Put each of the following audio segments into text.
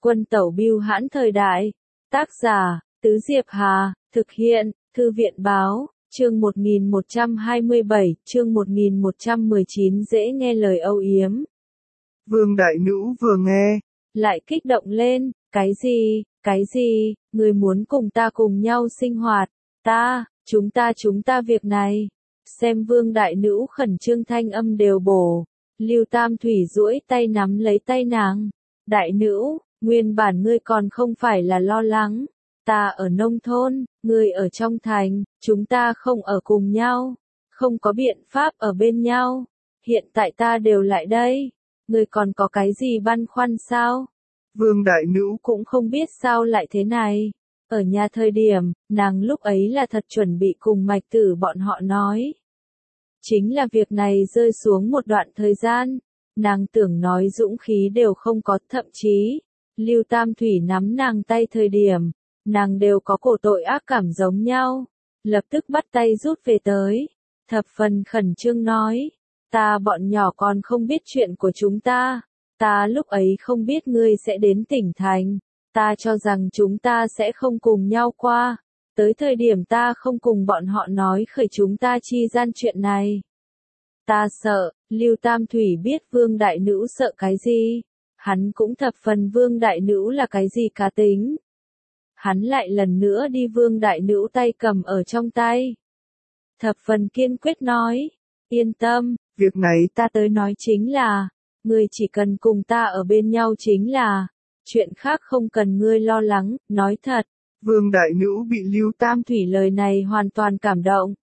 Quân tẩu bưu hãn thời đại. Tác giả, Tứ Diệp Hà, thực hiện, Thư viện báo, chương 1127, chương 1119 dễ nghe lời âu yếm. Vương Đại Nữ vừa nghe, lại kích động lên, cái gì, người muốn cùng ta cùng nhau sinh hoạt, chúng ta việc này. Xem Vương Đại Nữ khẩn trương thanh âm đều bổ, Lưu Tam Thủy duỗi tay nắm lấy tay nàng. Đại Nữ, nguyên bản ngươi còn không phải là lo lắng, ta ở nông thôn, ngươi ở trong thành, chúng ta không ở cùng nhau, không có biện pháp ở bên nhau, hiện tại ta đều lại đây, ngươi còn có cái gì băn khoăn sao? Vương Đại Nữ cũng không biết sao lại thế này. Ở nhà thời điểm, nàng lúc ấy là thật chuẩn bị cùng Mạch Tử bọn họ nói. Chính là việc này rơi xuống một đoạn thời gian, nàng tưởng nói dũng khí đều không có, thậm chí, Lưu Tam Thủy nắm nàng tay thời điểm, nàng đều có cổ tội ác cảm giống nhau, lập tức bắt tay rút về tới, thập phần khẩn trương nói, bọn nhỏ còn không biết chuyện của chúng ta lúc ấy không biết ngươi sẽ đến tỉnh thành, ta cho rằng chúng ta sẽ không cùng nhau qua, tới thời điểm ta không cùng bọn họ nói khởi chúng ta chi gian chuyện này. Ta sợ, Lưu Tam Thủy biết Vương Đại Nữ sợ cái gì, hắn cũng thập phần Vương Đại Nữ là cái gì cá tính. Hắn lại lần nữa đi Vương Đại Nữ tay cầm ở trong tay. Thập phần kiên quyết nói, yên tâm, việc này ta tới nói chính là, ngươi chỉ cần cùng ta ở bên nhau chính là, chuyện khác không cần ngươi lo lắng, nói thật. Vương Đại Nữ bị Lưu Tam Thủy lời này hoàn toàn cảm động.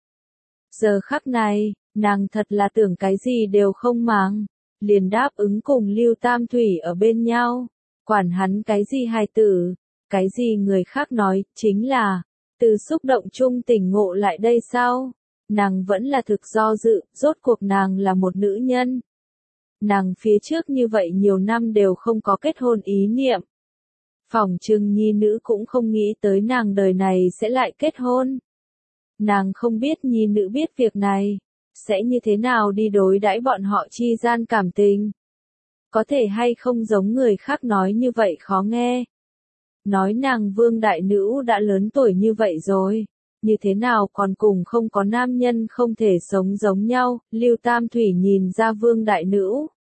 Giờ khắc này, nàng thật là tưởng cái gì đều không màng, liền đáp ứng cùng Lưu Tam Thủy ở bên nhau, quản hắn cái gì hài tử, cái gì người khác nói, chính là, từ xúc động chung tỉnh ngộ lại đây sao? Nàng vẫn là thực do dự, rốt cuộc nàng là một nữ nhân. Nàng phía trước như vậy nhiều năm đều không có kết hôn ý niệm. Phỏng chừng nhi nữ cũng không nghĩ tới nàng đời này sẽ lại kết hôn. Nàng không biết nhi nữ biết việc này, sẽ như thế nào đi đối đãi bọn họ chi gian cảm tình. Có thể hay không giống người khác nói như vậy khó nghe. Nói nàng Vương Đại Nữ đã lớn tuổi như vậy rồi, như thế nào còn cùng không có nam nhân không thể sống giống nhau, Lưu Tam Thủy nhìn ra Vương Đại Nữ.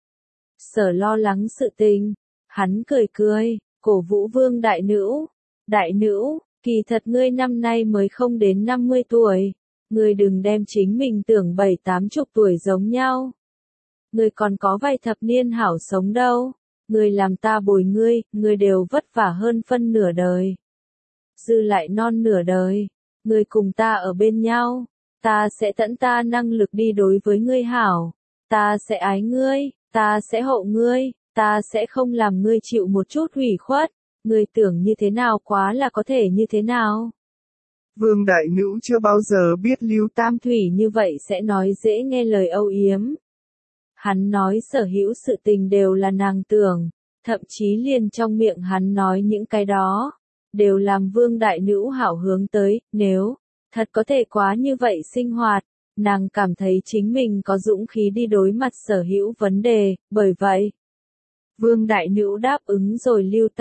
Sở lo lắng sự tình, hắn cười, cổ vũ Vương Đại Nữ. Đại Nữ, kỳ thật ngươi năm nay mới không đến 50 tuổi, ngươi đừng đem chính mình tưởng 70-80 tuổi giống nhau. Ngươi còn có vài thập niên hảo sống đâu, ngươi làm ta bồi ngươi đều vất vả hơn phân nửa đời. Dư lại non nửa đời, ngươi cùng ta ở bên nhau, ta sẽ tận ta năng lực đi đối với ngươi hảo, ta sẽ ái ngươi, ta sẽ hộ ngươi, ta sẽ không làm ngươi chịu một chút hủy khuất, ngươi tưởng như thế nào quá là có thể như thế nào. Vương Đại Nữ chưa bao giờ biết Lưu Tam Thủy như vậy sẽ nói dễ nghe lời âu yếm. Hắn nói sở hữu sự tình đều là nàng tưởng, thậm chí liền trong miệng hắn nói những cái đó, đều làm Vương Đại Nữ hảo hướng tới, nếu thật có thể quá như vậy sinh hoạt, nàng cảm thấy chính mình có dũng khí đi đối mặt sở hữu vấn đề, bởi vậy. Vương Đại Nữ đáp ứng rồi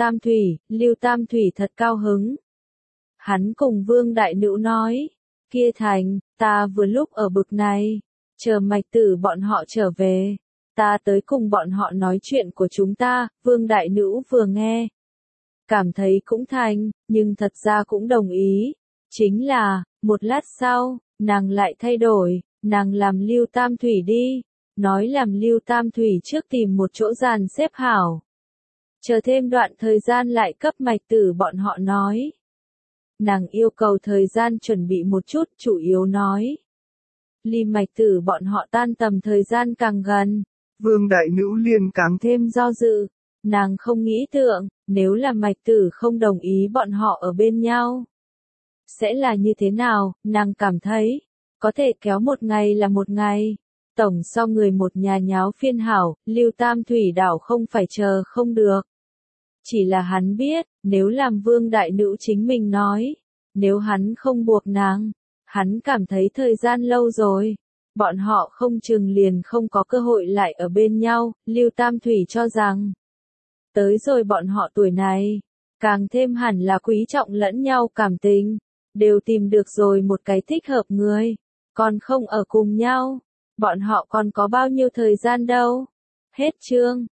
Lưu Tam Thủy thật cao hứng. Hắn cùng Vương Đại Nữ nói, kia thành, ta vừa lúc ở bực này, chờ Mạch Tử bọn họ trở về, ta tới cùng bọn họ nói chuyện của chúng ta, Vương Đại Nữ vừa nghe. Cảm thấy cũng thành, nhưng thật ra cũng đồng ý. Chính là, một lát sau, nàng lại thay đổi, nàng làm Lưu Tam Thủy đi, nói làm Lưu Tam Thủy trước tìm một chỗ dàn xếp hảo. Chờ thêm đoạn thời gian lại cấp Mạch Tử bọn họ nói. Nàng yêu cầu thời gian chuẩn bị một chút, chủ yếu nói. Ly Mạch Tử bọn họ tan tầm thời gian càng gần. Vương Đại Nữ liền càng thêm do dự. Nàng không nghĩ tượng, nếu là Mạch Tử không đồng ý bọn họ ở bên nhau. Sẽ là như thế nào, nàng cảm thấy, có thể kéo một ngày là một ngày. Tổng so người một nhà nháo phiên hảo, Lưu Tam Thủy đảo không phải chờ không được. Chỉ là hắn biết, nếu làm Vương Đại Nữ chính mình nói, nếu hắn không buộc nàng, hắn cảm thấy thời gian lâu rồi, bọn họ không chừng liền không có cơ hội lại ở bên nhau, Lưu Tam Thủy cho rằng. Tới rồi bọn họ tuổi này, càng thêm hẳn là quý trọng lẫn nhau cảm tình, đều tìm được rồi một cái thích hợp người, còn không ở cùng nhau, bọn họ còn có bao nhiêu thời gian đâu. Hết chương.